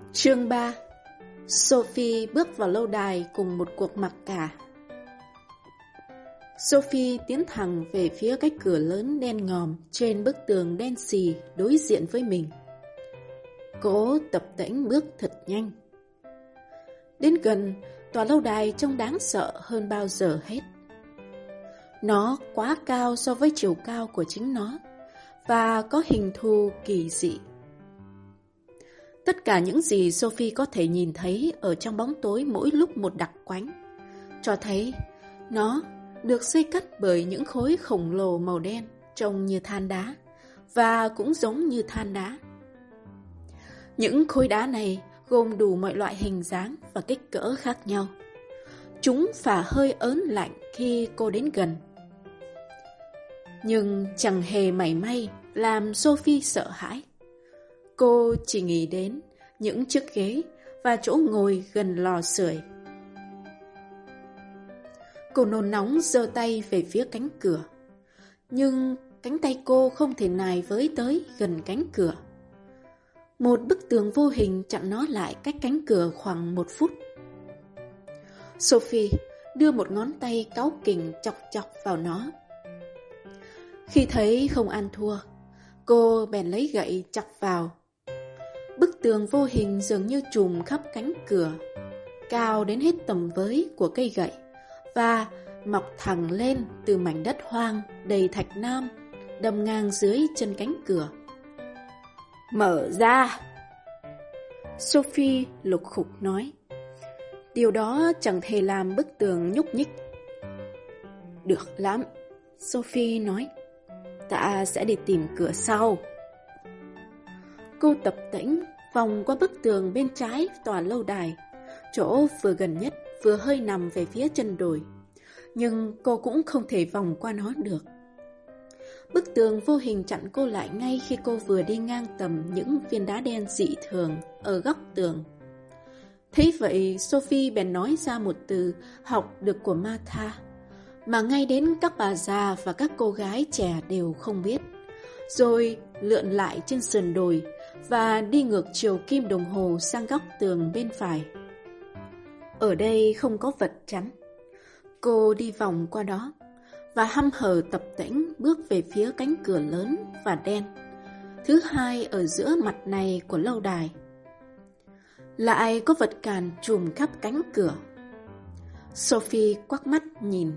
Chương 3. Sophie bước vào lâu đài cùng một cuộc mặc cả. Sophie tiến thẳng về phía cái cửa lớn đen ngòm trên bức tường đen xì đối diện với mình. Cô tập tễnh bước thật nhanh. Đến gần, tòa lâu đài trông đáng sợ hơn bao giờ hết. Nó quá cao so với chiều cao của chính nó và có hình thù kỳ dị. Tất cả những gì Sophie có thể nhìn thấy ở trong bóng tối mỗi lúc một đặc quánh, cho thấy nó được xây cất bởi những khối khổng lồ màu đen trông như than đá và cũng giống như than đá. Những khối đá này gồm đủ mọi loại hình dáng và kích cỡ khác nhau. Chúng phả hơi ớn lạnh khi cô đến gần. Nhưng chẳng hề mảy may làm Sophie sợ hãi. Cô chỉ nghĩ đến những chiếc ghế và chỗ ngồi gần lò sưởi. Cô nôn nóng giơ tay về phía cánh cửa. Nhưng cánh tay cô không thể nài với tới gần cánh cửa. Một bức tường vô hình chặn nó lại cách cánh cửa khoảng 1 phút. Sophie đưa một ngón tay cáu kỉnh chọc chọc vào nó. Khi thấy không ăn thua, cô bèn lấy gậy chọc vào. Bức tường vô hình dường như trùm khắp cánh cửa, cao đến hết tầm với của cây gậy và mọc thẳng lên từ mảnh đất hoang đầy thạch nam đâm ngang dưới chân cánh cửa. Mở ra! Sophie lục khục nói. Điều đó chẳng thể làm bức tường nhúc nhích. Được lắm, Sophie nói. Ta sẽ đi tìm cửa sau. Cô tập tễnh vòng qua bức tường bên trái tòa lâu đài, chỗ vừa gần nhất vừa hơi nằm về phía chân đồi, nhưng cô cũng không thể vòng qua nó được. Bức tường vô hình chặn cô lại ngay khi cô vừa đi ngang tầm những viên đá đen dị thường ở góc tường. Thế vậy Sophie bèn nói ra một từ học được của Martha, mà ngay đến các bà già và các cô gái trẻ đều không biết, rồi lượn lại trên sườn đồi và đi ngược chiều kim đồng hồ sang góc tường bên phải. Ở đây không có vật chắn. Cô đi vòng qua đó và hăm hở tập tễnh bước về phía cánh cửa lớn và đen, thứ hai ở giữa mặt này của lâu đài. Lại có vật cản trùm khắp cánh cửa. Sophie quắc mắt nhìn.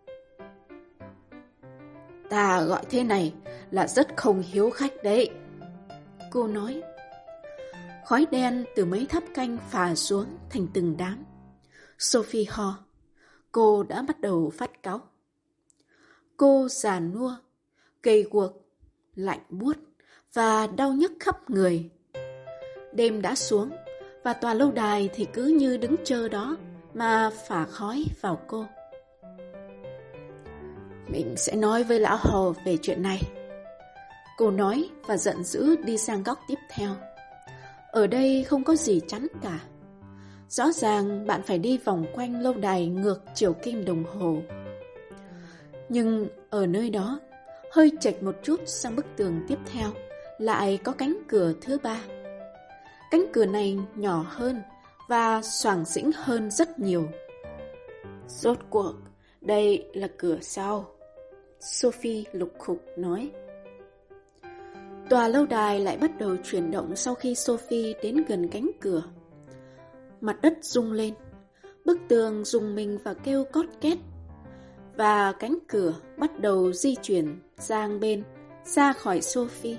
Ta gọi thế này là rất không hiếu khách đấy, cô nói. Khói đen từ mấy tháp canh phả xuống thành từng đám. Sophie ho. Cô đã bắt đầu phát cáu. Cô già nua, gầy guộc, lạnh buốt và đau nhức khắp người. Đêm đã xuống và tòa lâu đài thì cứ như đứng chờ đó mà phả khói vào cô. Mình sẽ nói với lão Hồ về chuyện này, cô nói và giận dữ đi sang góc tiếp theo. Ở đây không có gì chắn cả. Rõ ràng bạn phải đi vòng quanh lâu đài ngược chiều kim đồng hồ. Nhưng ở nơi đó, hơi chệch một chút sang bức tường tiếp theo, lại có cánh cửa thứ ba. Cánh cửa này nhỏ hơn và xoàng xĩnh hơn rất nhiều. Rốt cuộc, đây là cửa sau, Sophie lục khục nói. Tòa lâu đài lại bắt đầu chuyển động sau khi Sophie đến gần cánh cửa. Mặt đất rung lên, bức tường rung mình và kêu cót két, và cánh cửa bắt đầu di chuyển sang bên, ra khỏi Sophie.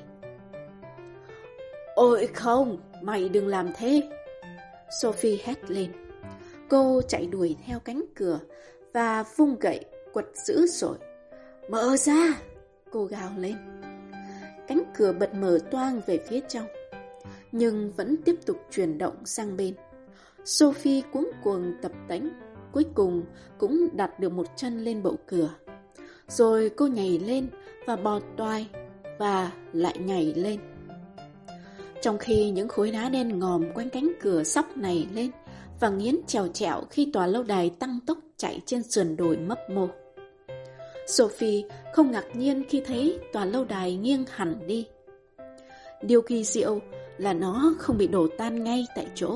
Ôi không, mày đừng làm thế, Sophie hét lên. Cô chạy đuổi theo cánh cửa và vung gậy quật dữ dội. Mở ra, cô gào lên. Cánh cửa bật mở toang về phía trong, nhưng vẫn tiếp tục chuyển động sang bên. Sophie cuống cuồng tập tễnh, cuối cùng cũng đặt được một chân lên bậu cửa. Rồi cô nhảy lên và bò toai và lại nhảy lên. Trong khi những khối đá đen ngòm quanh cánh cửa sóc này lên và nghiến trèo trẹo khi tòa lâu đài tăng tốc chạy trên sườn đồi mấp mô. Sophie không ngạc nhiên khi thấy tòa lâu đài nghiêng hẳn đi. Điều kỳ diệu là nó không bị đổ tan ngay tại chỗ.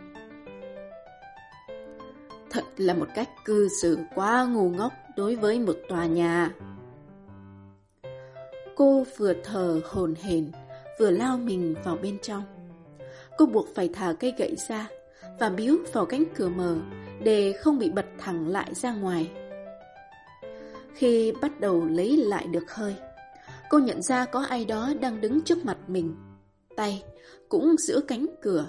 Thật là một cách cư xử quá ngu ngốc đối với một tòa nhà. Cô vừa thở hổn hển, vừa lao mình vào bên trong. Cô buộc phải thả cây gậy ra và biếu vào cánh cửa mở để không bị bật thẳng lại ra ngoài. Khi bắt đầu lấy lại được hơi, cô nhận ra có ai đó đang đứng trước mặt mình, tay cũng giữ cánh cửa.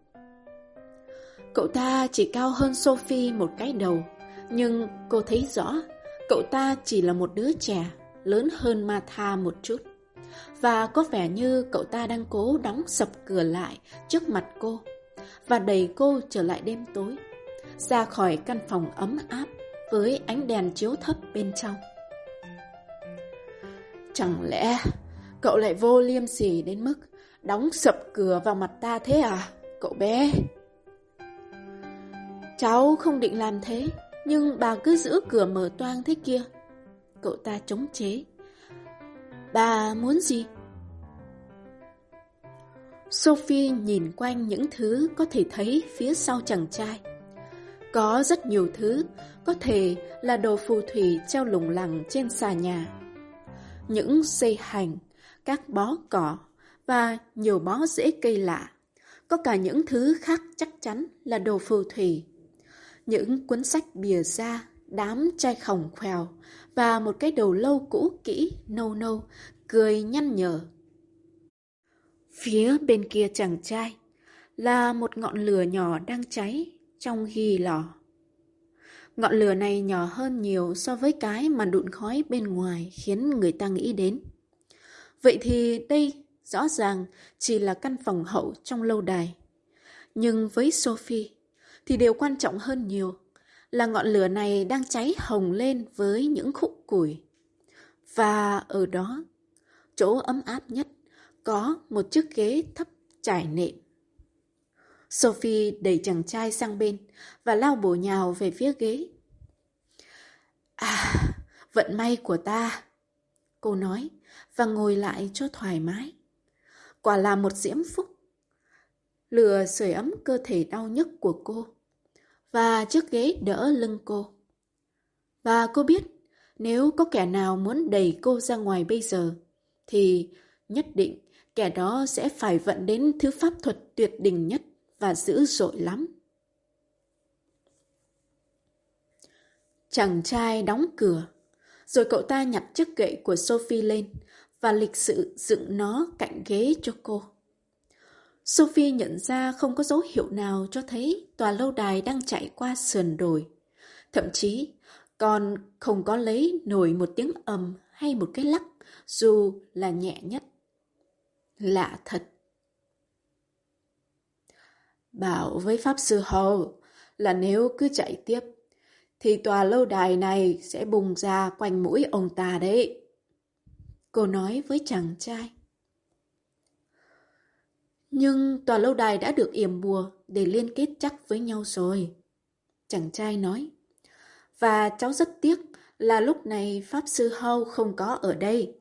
Cậu ta chỉ cao hơn Sophie một cái đầu, nhưng cô thấy rõ cậu ta chỉ là một đứa trẻ lớn hơn Martha một chút, và có vẻ như cậu ta đang cố đóng sập cửa lại trước mặt cô và đẩy cô trở lại đêm tối, ra khỏi căn phòng ấm áp với ánh đèn chiếu thấp bên trong. Chẳng lẽ cậu lại vô liêm sỉ đến mức đóng sập cửa vào mặt ta thế à, cậu bé? Cháu không định làm thế, nhưng bà cứ giữ cửa mở toang thế kia. Cậu ta chống chế. Bà muốn gì? Sophie nhìn quanh những thứ có thể thấy phía sau chàng trai. Có rất nhiều thứ, có thể là đồ phù thủy treo lủng lẳng trên xà nhà. Những dây hành, các bó cỏ và nhiều bó rễ cây lạ. Có cả những thứ khác chắc chắn là đồ phù thủy. Những cuốn sách bìa da, đám chai khòng khoèo và một cái đầu lâu cũ kỹ, nâu nâu, cười nhăn nhở. Phía bên kia chàng trai là một ngọn lửa nhỏ đang cháy trong ghi lò. Ngọn lửa này nhỏ hơn nhiều so với cái mà đụn khói bên ngoài khiến người ta nghĩ đến. Vậy thì đây rõ ràng chỉ là căn phòng hậu trong lâu đài. Nhưng với Sophie thì điều quan trọng hơn nhiều là ngọn lửa này đang cháy hồng lên với những khúc củi. Và ở đó, chỗ ấm áp nhất, có một chiếc ghế thấp trải nệm. Sophie đẩy chàng trai sang bên và lao bổ nhào về phía ghế. À, vận may của ta, cô nói và ngồi lại cho thoải mái. Quả là một diễm phúc. Lửa sưởi ấm cơ thể đau nhức của cô và chiếc ghế đỡ lưng cô. Và cô biết nếu có kẻ nào muốn đẩy cô ra ngoài bây giờ thì nhất định kẻ đó sẽ phải vận đến thứ pháp thuật tuyệt đỉnh nhất và dữ dội lắm. Chàng trai đóng cửa, rồi cậu ta nhặt chiếc gậy của Sophie lên và lịch sự dựng nó cạnh ghế cho cô. Sophie nhận ra không có dấu hiệu nào cho thấy tòa lâu đài đang chạy qua sườn đồi. Thậm chí còn không có lấy nổi một tiếng ầm hay một cái lắc dù là nhẹ nhất. Lạ thật. Bảo với Pháp Sư Hall là nếu cứ chạy tiếp thì tòa lâu đài này sẽ bùng ra quanh mũi ông ta đấy. Cô nói với chàng trai. Nhưng tòa lâu đài đã được yểm bùa để liên kết chắc với nhau rồi. Chàng trai nói. Và cháu rất tiếc là lúc này Pháp Sư Hall không có ở đây.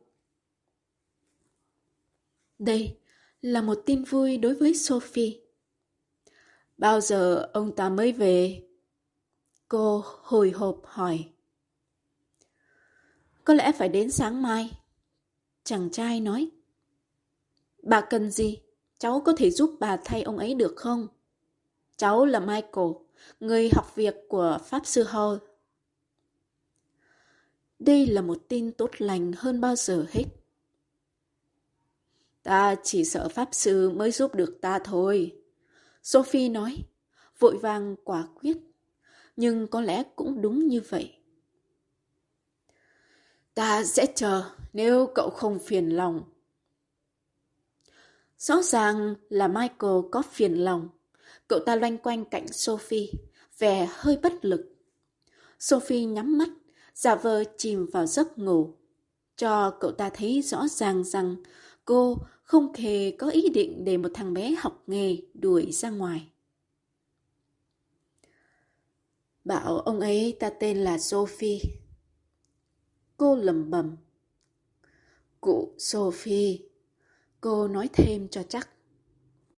Đây là một tin vui đối với Sophie. Bao giờ ông ta mới về? Cô hồi hộp hỏi. Có lẽ phải đến sáng mai. Chàng trai nói. Bà cần gì? Cháu có thể giúp bà thay ông ấy được không? Cháu là Michael, người học việc của Pháp Sư Hall. Đây là một tin tốt lành hơn bao giờ hết. Ta chỉ sợ Pháp Sư mới giúp được ta thôi. Sophie nói, vội vàng quả quyết. Nhưng có lẽ cũng đúng như vậy. Ta sẽ chờ nếu cậu không phiền lòng. Rõ ràng là Michael có phiền lòng. Cậu ta loanh quanh cạnh Sophie, vẻ hơi bất lực. Sophie nhắm mắt, giả vờ chìm vào giấc ngủ, cho cậu ta thấy rõ ràng rằng cô không hề có ý định để một thằng bé học nghề đuổi ra ngoài. Bảo ông ấy ta tên là Sophie. Cô lẩm bẩm. Cụ Sophie. Cô nói thêm cho chắc.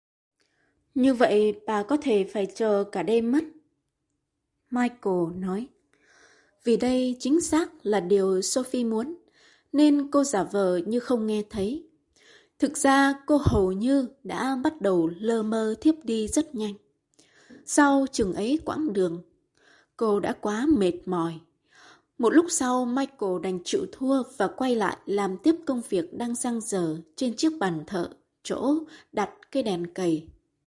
Như vậy bà có thể phải chờ cả đêm mất. Michael nói. Vì đây chính xác là điều Sophie muốn, nên cô giả vờ như không nghe thấy. Thực ra cô hầu như đã bắt đầu lơ mơ thiếp đi rất nhanh. Sau chừng ấy quãng đường, cô đã quá mệt mỏi. Một lúc sau Michael đành chịu thua và quay lại làm tiếp công việc đang dang dở trên chiếc bàn thờ, chỗ đặt cây đèn cầy.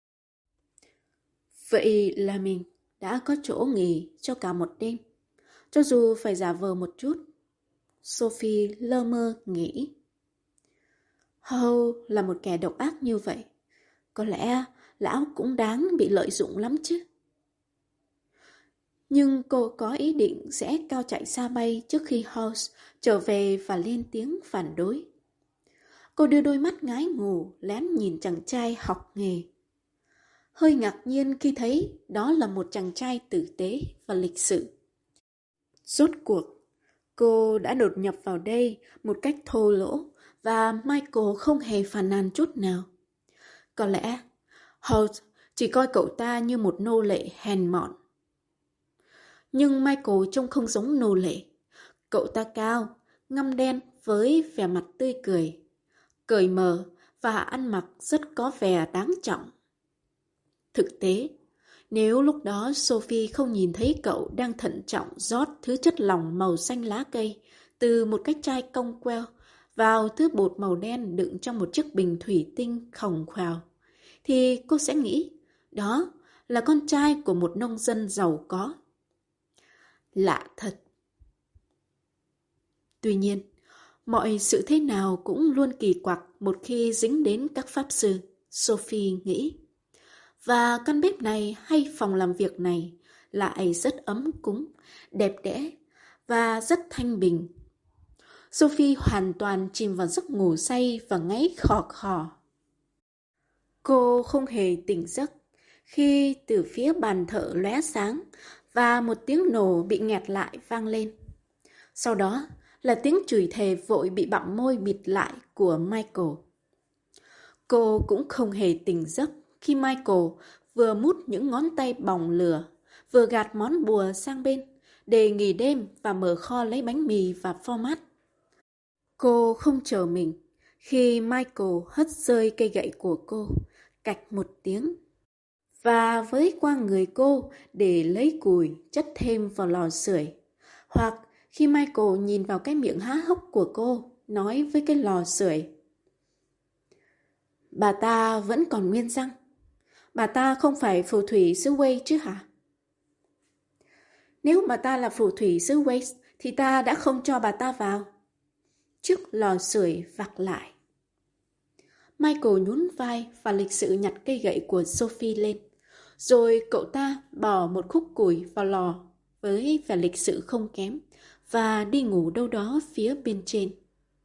Vậy là mình đã có chỗ nghỉ cho cả một đêm, cho dù phải giả vờ một chút. Sophie lơ mơ nghĩ. Hầu là một kẻ độc ác như vậy, có lẽ lão cũng đáng bị lợi dụng lắm chứ. Nhưng cô có ý định sẽ cao chạy xa bay trước khi House trở về và lên tiếng phản đối. Cô đưa đôi mắt ngái ngủ lén nhìn chàng trai học nghề. Hơi ngạc nhiên khi thấy đó là một chàng trai tử tế và lịch sự. Rốt cuộc, cô đã đột nhập vào đây một cách thô lỗ và Michael không hề phàn nàn chút nào. Có lẽ House chỉ coi cậu ta như một nô lệ hèn mọn. Nhưng Michael trông không giống nô lệ. Cậu ta cao, ngăm đen với vẻ mặt tươi cười, cởi mở và ăn mặc rất có vẻ đáng trọng. Thực tế, nếu lúc đó Sophie không nhìn thấy cậu đang thận trọng rót thứ chất lỏng màu xanh lá cây từ một cái chai cong queo vào thứ bột màu đen đựng trong một chiếc bình thủy tinh khổng khoào, thì cô sẽ nghĩ đó là con trai của một nông dân giàu có. Lạ thật. Tuy nhiên, mọi sự thế nào cũng luôn kỳ quặc một khi dính đến các pháp sư, Sophie nghĩ. Và căn bếp này hay phòng làm việc này lại rất ấm cúng, đẹp đẽ và rất thanh bình. Sophie hoàn toàn chìm vào giấc ngủ say và ngáy khò khò. Cô không hề tỉnh giấc khi từ phía bàn thờ lóe sáng và một tiếng nổ bị nghẹt lại vang lên. Sau đó là tiếng chửi thề vội bị bặm môi bịt lại của Michael. Cô cũng không hề tỉnh giấc khi Michael vừa mút những ngón tay bỏng lửa, vừa gạt món bùa sang bên để nghỉ đêm và mở kho lấy bánh mì và format. Cô không chờ mình khi Michael hất rơi cây gậy của cô, cạch một tiếng, và với qua người cô để lấy củi chất thêm vào lò sưởi. Hoặc khi Michael nhìn vào cái miệng há hốc của cô, nói với cái lò sưởi: Bà ta vẫn còn nguyên răng. Bà ta không phải phù thủy xứ Wales chứ hả? Nếu bà ta là phù thủy xứ Wales thì ta đã không cho bà ta vào. Chiếc lò sưởi vặc lại. Michael nhún vai và lịch sự nhặt cây gậy của Sophie lên. Rồi cậu ta bỏ một khúc củi vào lò với vẻ lịch sự không kém và đi ngủ đâu đó phía bên trên.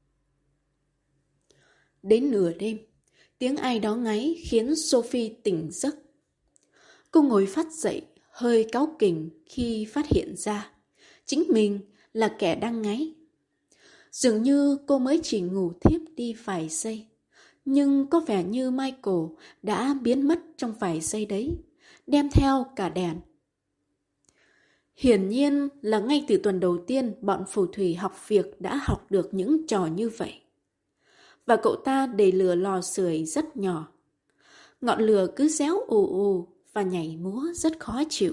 Đến nửa đêm, tiếng ai đó ngáy khiến Sophie tỉnh giấc. Cô ngồi phát dậy, hơi cáu kỉnh khi phát hiện ra chính mình là kẻ đang ngáy. Dường như cô mới chỉ ngủ thiếp đi vài giây, nhưng có vẻ như Michael đã biến mất trong vài giây đấy, đem theo cả đèn. Hiển nhiên là ngay từ tuần đầu tiên bọn phù thủy học việc đã học được những trò như vậy. Và cậu ta để lửa lò sưởi rất nhỏ. Ngọn lửa cứ réo ù ù và nhảy múa rất khó chịu.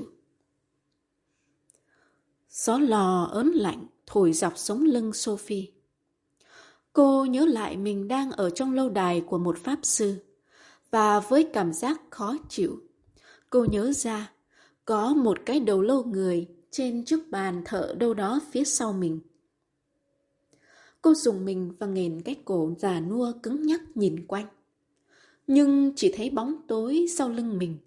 Gió lò ớn lạnh thổi dọc sống lưng Sophie. Cô nhớ lại mình đang ở trong lâu đài của một pháp sư, và với cảm giác khó chịu, cô nhớ ra có một cái đầu lâu người trên chiếc bàn thờ đâu đó phía sau mình. Cô dùng mình và nghền cái cổ già nua cứng nhắc nhìn quanh, nhưng chỉ thấy bóng tối sau lưng mình.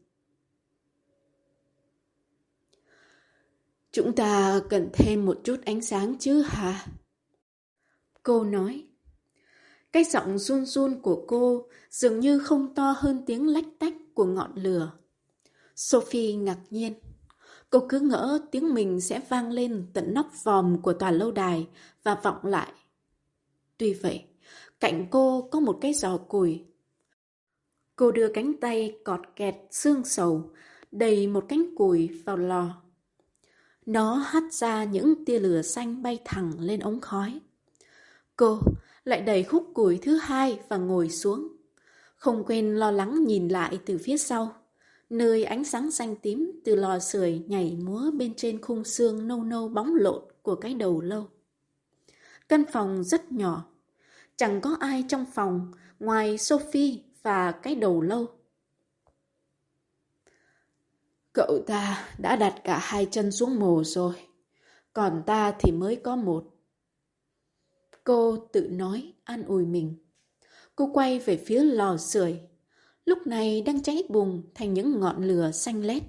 Chúng ta cần thêm một chút ánh sáng chứ hả? Cô nói. Cái giọng run run của cô dường như không to hơn tiếng lách tách của ngọn lửa. Sophie ngạc nhiên. Cô cứ ngỡ tiếng mình sẽ vang lên tận nóc vòm của tòa lâu đài và vọng lại. Tuy vậy, cạnh cô có một cái giò củi. Cô đưa cánh tay cọt kẹt xương sầu, đầy một cánh cùi vào lò. Nó hắt ra những tia lửa xanh bay thẳng lên ống khói. Cô lại đẩy khúc củi thứ hai và ngồi xuống, không quên lo lắng nhìn lại từ phía sau, nơi ánh sáng xanh tím từ lò sưởi nhảy múa bên trên khung xương nâu nâu bóng lộn của cái đầu lâu. Căn phòng rất nhỏ, chẳng có ai trong phòng ngoài Sophie và cái đầu lâu. Cậu ta đã đặt cả hai chân xuống mồ rồi, còn ta thì mới có một. Cô tự nói an ủi mình. Cô quay về phía lò sưởi, lúc này đang cháy bùng thành những ngọn lửa xanh lét.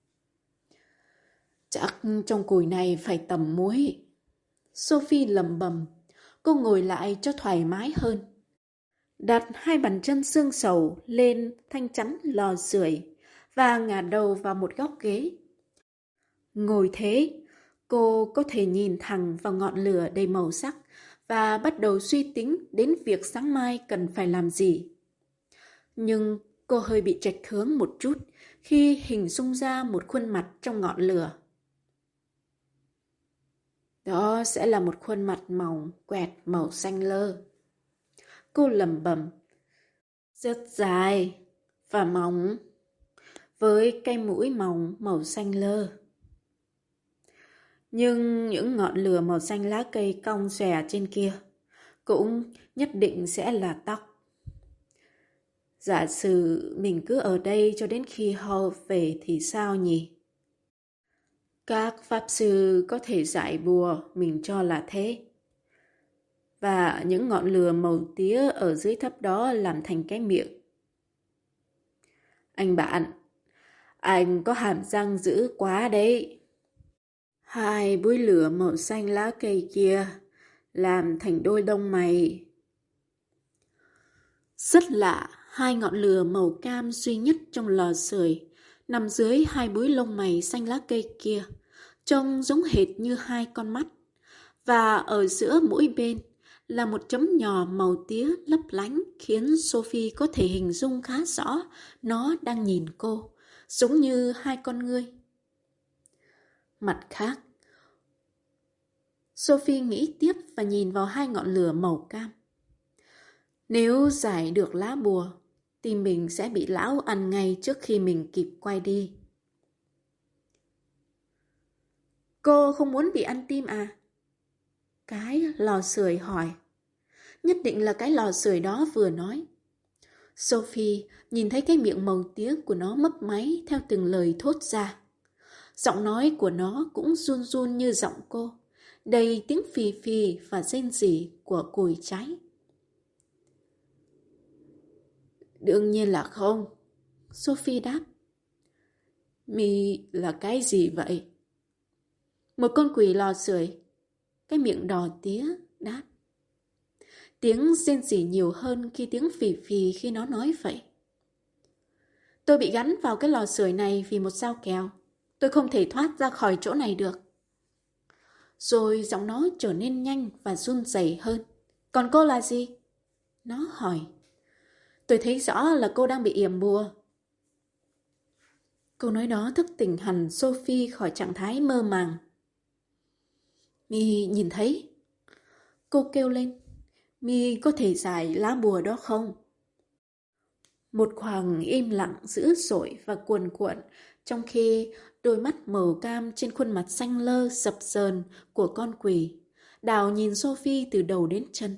Chắc trong củi này phải tẩm muối. Sophie lẩm bẩm. Cô ngồi lại cho thoải mái hơn. Đặt hai bàn chân xương sầu lên thanh chắn lò sưởi và ngả đầu vào một góc ghế. Ngồi thế, cô có thể nhìn thẳng vào ngọn lửa đầy màu sắc và bắt đầu suy tính đến việc sáng mai cần phải làm gì. Nhưng cô hơi bị chệch hướng một chút khi hình dung ra một khuôn mặt trong ngọn lửa. Đó sẽ là một khuôn mặt mỏng quẹt màu xanh lơ. Cô lẩm bẩm. Rất dài và mỏng, với cái mũi mỏng màu xanh lơ. Nhưng những ngọn lửa màu xanh lá cây cong xòe trên kia cũng nhất định sẽ là tóc. Giả sử mình cứ ở đây cho đến khi Hall về thì sao nhỉ? Các pháp sư có thể giải bùa, mình cho là thế. Và những ngọn lửa màu tía ở dưới thấp đó làm thành cái miệng. Anh bạn, anh có hàm răng dữ quá đấy. Hai búi lửa màu xanh lá cây kia làm thành đôi lông mày. Rất lạ, hai ngọn lửa màu cam duy nhất trong lò sưởi nằm dưới hai búi lông mày xanh lá cây kia, trông giống hệt như hai con mắt. Và ở giữa mỗi bên là một chấm nhỏ màu tía lấp lánh khiến Sophie có thể hình dung khá rõ nó đang nhìn cô, giống như hai con ngươi. Mặt khác, Sophie nghĩ tiếp và nhìn vào hai ngọn lửa màu cam. Nếu giải được lá bùa, thì mình sẽ bị lão ăn ngay trước khi mình kịp quay đi. Cô không muốn bị ăn tim à? Cái lò sưởi hỏi. Nhất định là cái lò sưởi đó vừa nói. Sophie nhìn thấy cái miệng màu tía của nó mấp máy theo từng lời thốt ra. Giọng nói của nó cũng run run như giọng cô, đầy tiếng phì phì và rên rỉ của củi cháy. Đương nhiên là không, Sophie đáp. Mi là cái gì vậy? Một con quỷ lò sưởi, cái miệng đỏ tía đáp. Tiếng rên rỉ nhiều hơn khi tiếng phì phì khi nó nói vậy. Tôi bị gắn vào cái lò sưởi này vì một dao kèo. Tôi không thể thoát ra khỏi chỗ này được. Rồi giọng nó trở nên nhanh và run rẩy hơn. Còn cô là gì? Nó hỏi. Tôi thấy rõ là cô đang bị yểm bùa. Câu nói đó thức tỉnh hẳn Sophie khỏi trạng thái mơ màng. Mi nhìn thấy. Cô kêu lên. Mi có thể giải lá bùa đó không? Một khoảng im lặng dữ dội và cuồn cuộn, trong khi đôi mắt màu cam trên khuôn mặt xanh lơ sập sờn của con quỷ đảo nhìn Sophie từ đầu đến chân.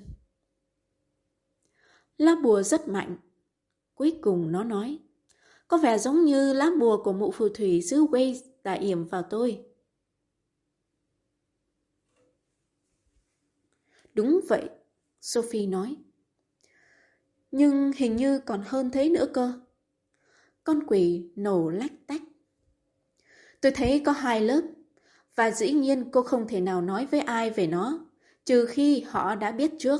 Lá bùa rất mạnh. Cuối cùng nó nói. Có vẻ giống như lá bùa của mụ phù thủy xứ Wales đã yểm vào tôi. Đúng vậy, Sophie nói. Nhưng hình như còn hơn thế nữa cơ. Con quỷ nổ lách tách. Tôi thấy có 2 lớp, và dĩ nhiên cô không thể nào nói với ai về nó, trừ khi họ đã biết trước.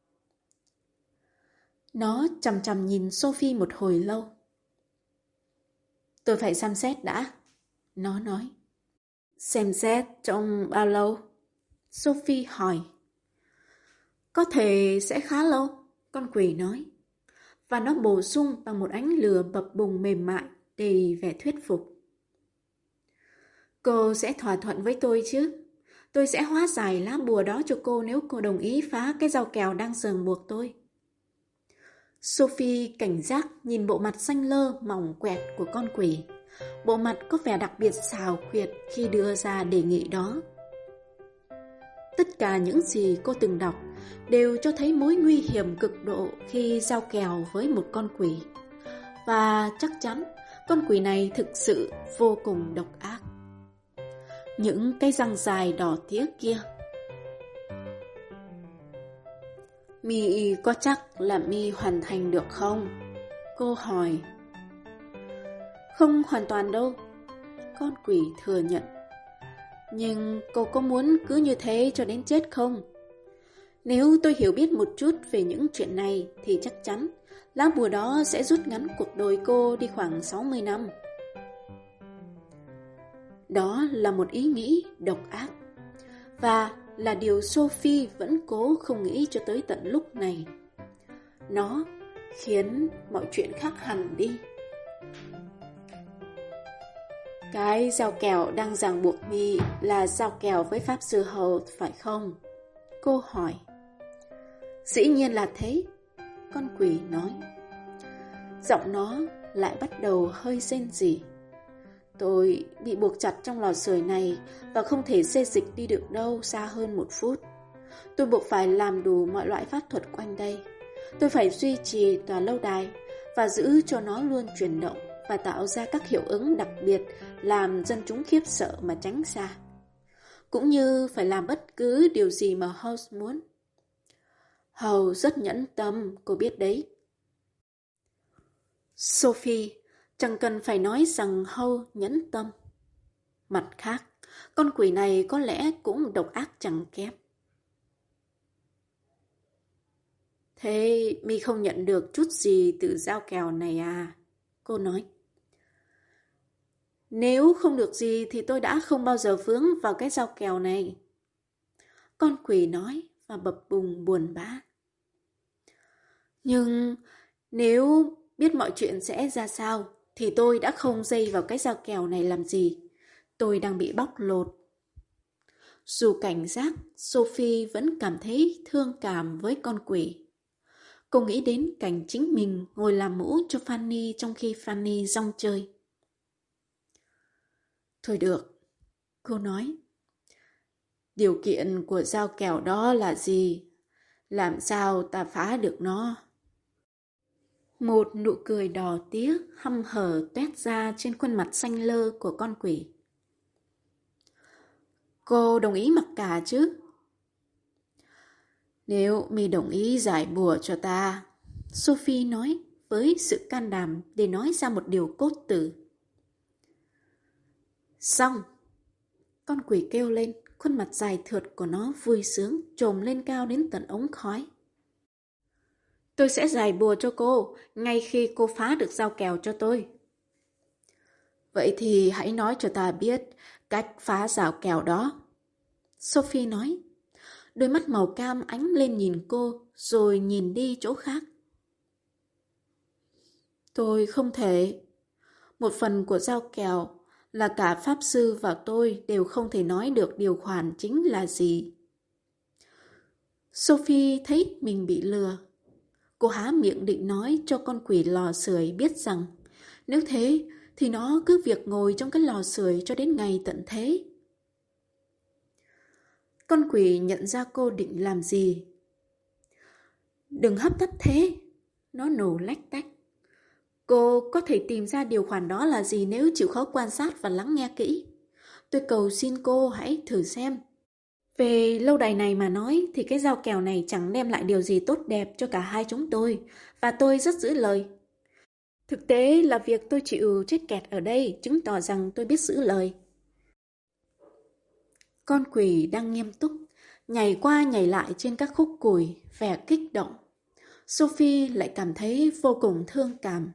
Nó chằm chằm nhìn Sophie một hồi lâu. Tôi phải xem xét đã, nó nói. Xem xét trong bao lâu? Sophie hỏi. Có thể sẽ khá lâu, con quỷ nói. và nó bổ sung bằng một ánh lửa bập bùng mềm mại, đầy vẻ thuyết phục. Cô sẽ thỏa thuận với tôi chứ? Tôi sẽ hóa giải lá bùa đó cho cô nếu cô đồng ý phá cái dao kèo đang ràng buộc tôi. Sophie cảnh giác nhìn bộ mặt xanh lơ mỏng quẹt của con quỷ. Bộ mặt có vẻ đặc biệt xào quyệt khi đưa ra đề nghị đó. Tất cả những gì cô từng đọc đều cho thấy mối nguy hiểm cực độ khi giao kèo với một con quỷ. Và chắc chắn con quỷ này thực sự vô cùng độc ác. Những cái răng dài đỏ tía kia. Mi có chắc là Mi hoàn thành được không? Cô hỏi. Không hoàn toàn đâu, con quỷ thừa nhận. Nhưng cô có muốn cứ như thế cho đến chết không? Nếu tôi hiểu biết một chút về những chuyện này thì chắc chắn lá bùa đó sẽ rút ngắn cuộc đời cô đi khoảng 60 năm. Đó là một ý nghĩ độc ác, và là điều Sophie vẫn cố không nghĩ cho tới tận lúc này. Nó khiến mọi chuyện khác hẳn đi. Cái dao kèo đang ràng buộc Mi là dao kèo với Pháp Sư Hầu phải không? Cô hỏi. Dĩ nhiên là thế, con quỷ nói. Giọng nó lại bắt đầu hơi rên rỉ. Tôi bị buộc chặt trong lò sưởi này và không thể xê dịch đi được đâu xa hơn 1 phút. Tôi buộc phải làm đủ mọi loại pháp thuật quanh đây. Tôi phải duy trì tòa lâu đài và giữ cho nó luôn chuyển động và tạo ra các hiệu ứng đặc biệt làm dân chúng khiếp sợ mà tránh xa. Cũng như phải làm bất cứ điều gì mà House muốn. Hầu rất nhẫn tâm, cô biết đấy. Sophie chẳng cần phải nói rằng Howe nhẫn tâm. Mặt khác, con quỷ này có lẽ cũng độc ác chẳng kém. Thế mi không nhận được chút gì từ dao kèo này à? Cô nói. Nếu không được gì thì tôi đã không bao giờ vướng vào cái dao kèo này. Con quỷ nói và bập bùng buồn bã. Nhưng nếu biết mọi chuyện sẽ ra sao thì tôi đã không dây vào cái dao kèo này làm gì. Tôi đang bị bóc lột. Dù cảnh giác, Sophie vẫn cảm thấy thương cảm với con quỷ. Cô nghĩ đến cảnh chính mình ngồi làm mũ cho Fanny trong khi Fanny rong chơi. Thôi được, cô nói. Điều kiện của dao kèo đó là gì? Làm sao ta phá được nó? Một nụ cười đỏ tía hăm hở toét ra trên khuôn mặt xanh lơ của con quỷ. Cô đồng ý mặc cả chứ? Nếu mi đồng ý giải bùa cho ta, Sophie nói với sự can đảm để nói ra một điều cốt tử. Xong! Con quỷ kêu lên, khuôn mặt dài thượt của nó vui sướng trồm lên cao đến tận ống khói. Tôi sẽ giải bùa cho cô ngay khi cô phá được dao kèo cho tôi. Vậy thì hãy nói cho ta biết cách phá dao kèo đó. Sophie nói. Đôi mắt màu cam ánh lên nhìn cô rồi nhìn đi chỗ khác. Tôi không thể. Một phần của dao kèo là cả Pháp Sư và tôi đều không thể nói được điều khoản chính là gì. Sophie thấy mình bị lừa. Cô há miệng định nói cho con quỷ lò sưởi biết rằng nếu thế thì nó cứ việc ngồi trong cái lò sưởi cho đến ngày tận thế. Con quỷ nhận ra cô định làm gì. Đừng hấp tấp thế, nó nổ lách tách. Cô có thể tìm ra điều khoản đó là gì nếu chịu khó quan sát và lắng nghe kỹ. Tôi cầu xin cô hãy thử xem. Về lâu đài này mà nói thì cái dao kèo này chẳng đem lại điều gì tốt đẹp cho cả hai chúng tôi, và tôi rất giữ lời. Thực tế là việc tôi chịu chết kẹt ở đây chứng tỏ rằng tôi biết giữ lời. Con quỷ đang nghiêm túc, nhảy qua nhảy lại trên các khúc cùi, vẻ kích động. Sophie lại cảm thấy vô cùng thương cảm.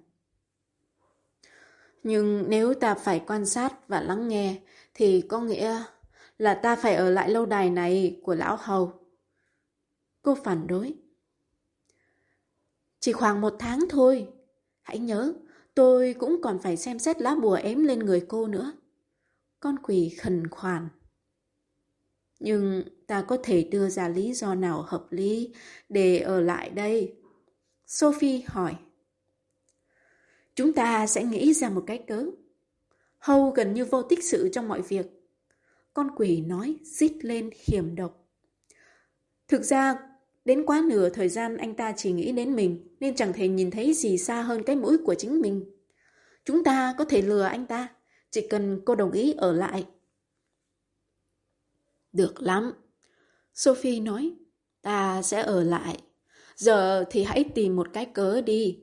Nhưng nếu ta phải quan sát và lắng nghe, thì có nghĩa là ta phải ở lại lâu đài này của lão hầu. Cô phản đối. Chỉ khoảng 1 tháng thôi. Hãy nhớ, tôi cũng còn phải xem xét lá bùa ém lên người cô nữa. Con quỷ khẩn khoản. Nhưng ta có thể đưa ra lý do nào hợp lý để ở lại đây? Sophie hỏi. Chúng ta sẽ nghĩ ra một cái cớ. Hầu gần như vô tích sự trong mọi việc. Con quỷ nói rít lên hiểm độc. Thực ra, đến quá nửa thời gian anh ta chỉ nghĩ đến mình, nên chẳng thể nhìn thấy gì xa hơn cái mũi của chính mình. Chúng ta có thể lừa anh ta, chỉ cần cô đồng ý ở lại. Được lắm. Sophie nói, ta sẽ ở lại. Giờ thì hãy tìm một cái cớ đi.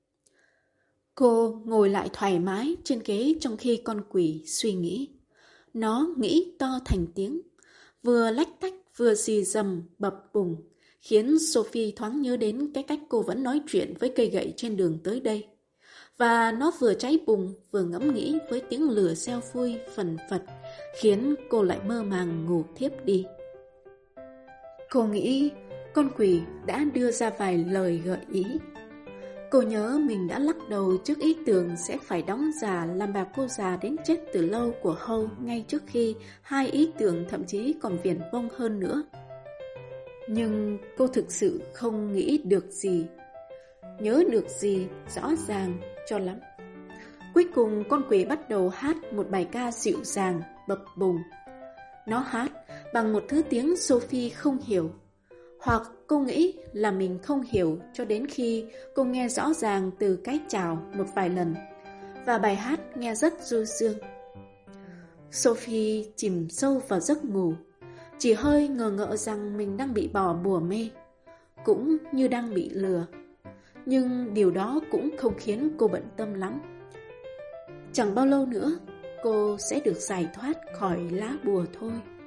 Cô ngồi lại thoải mái trên ghế trong khi con quỷ suy nghĩ. Nó nghĩ to thành tiếng, vừa lách tách vừa xì rầm bập bùng, khiến Sophie thoáng nhớ đến cái cách cô vẫn nói chuyện với cây gậy trên đường tới đây. Và nó vừa cháy bùng vừa ngẫm nghĩ với tiếng lửa reo phui phần phật, khiến cô lại mơ màng ngủ thiếp đi. Cô nghĩ con quỷ đã đưa ra vài lời gợi ý. Cô nhớ mình đã lắc đầu trước ý tưởng sẽ phải đóng giả làm bà cô già đến chết từ lâu của Howe ngay trước khi hai ý tưởng thậm chí còn viển vông hơn nữa. Nhưng cô thực sự không nghĩ được gì, nhớ được gì rõ ràng cho lắm. Cuối cùng con quỷ bắt đầu hát một bài ca dịu dàng, bập bùng. Nó hát bằng một thứ tiếng Sophie không hiểu, hoặc cô nghĩ là mình không hiểu cho đến khi cô nghe rõ ràng từ cái chào một vài lần, và bài hát nghe rất du dương. Sophie chìm sâu vào giấc ngủ, chỉ hơi ngờ ngợ rằng mình đang bị bỏ bùa mê, cũng như đang bị lừa. Nhưng điều đó cũng không khiến cô bận tâm lắm. Chẳng bao lâu nữa, cô sẽ được giải thoát khỏi lá bùa thôi.